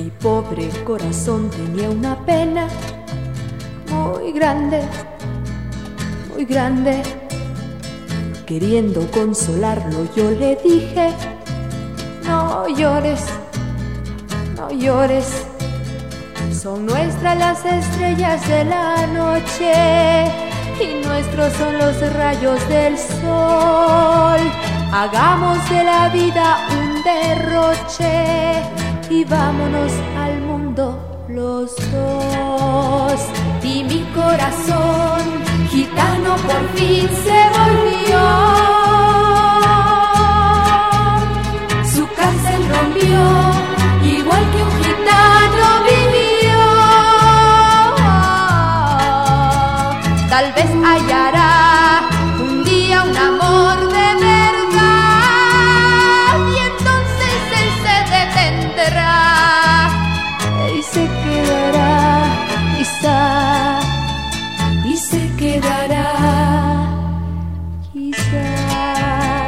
Mi pobre corazón tenía una pena muy grande, muy grande. Queriendo consolarlo yo le dije: no llores, no llores. Son nuestras las estrellas de la noche y nuestros son los rayos del sol. Hagamos de la vida un derroche y vámonos al mundo los dos. Y mi corazón gitano por fin se volvió. Su cárcel rompió, igual que un gitano vivió. Tal vez hallará un día un amor de verdad y entonces él se detendrá y se quedará quizá, y se quedará quizás.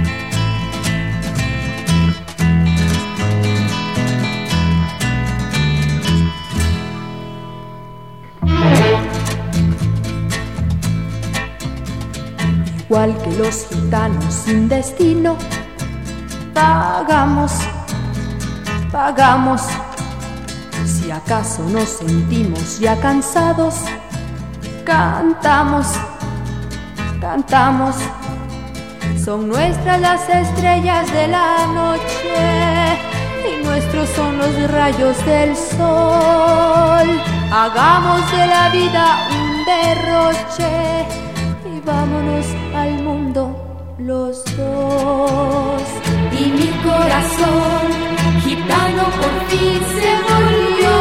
Igual que los gitanos sin destino, pagamos, pagamos. Si acaso nos sentimos ya cansados, cantamos, cantamos. Son nuestras las estrellas de la noche y nuestros son los rayos del sol. Hagamos de la vida un derroche y vámonos al mundo los dos. Y mi corazón gitano por fin se volvió.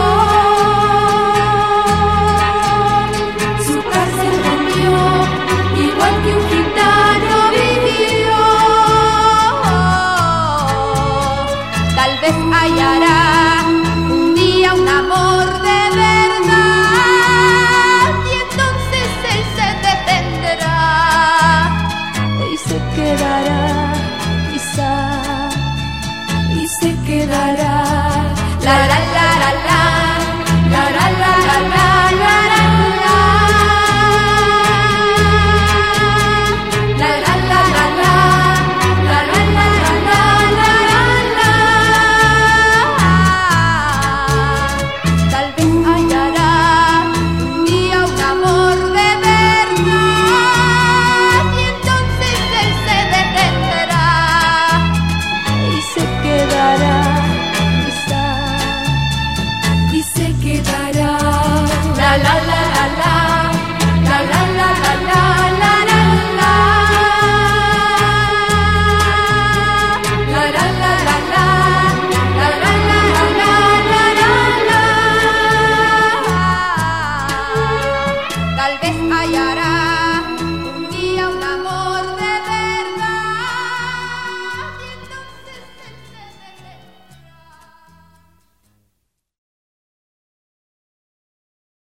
Su cárcel rompió, igual que un gitano vivió. Tal vez hallará un día un amor de verdad y entonces él se detendrá y se quedará quizá, y se quedará. La la la.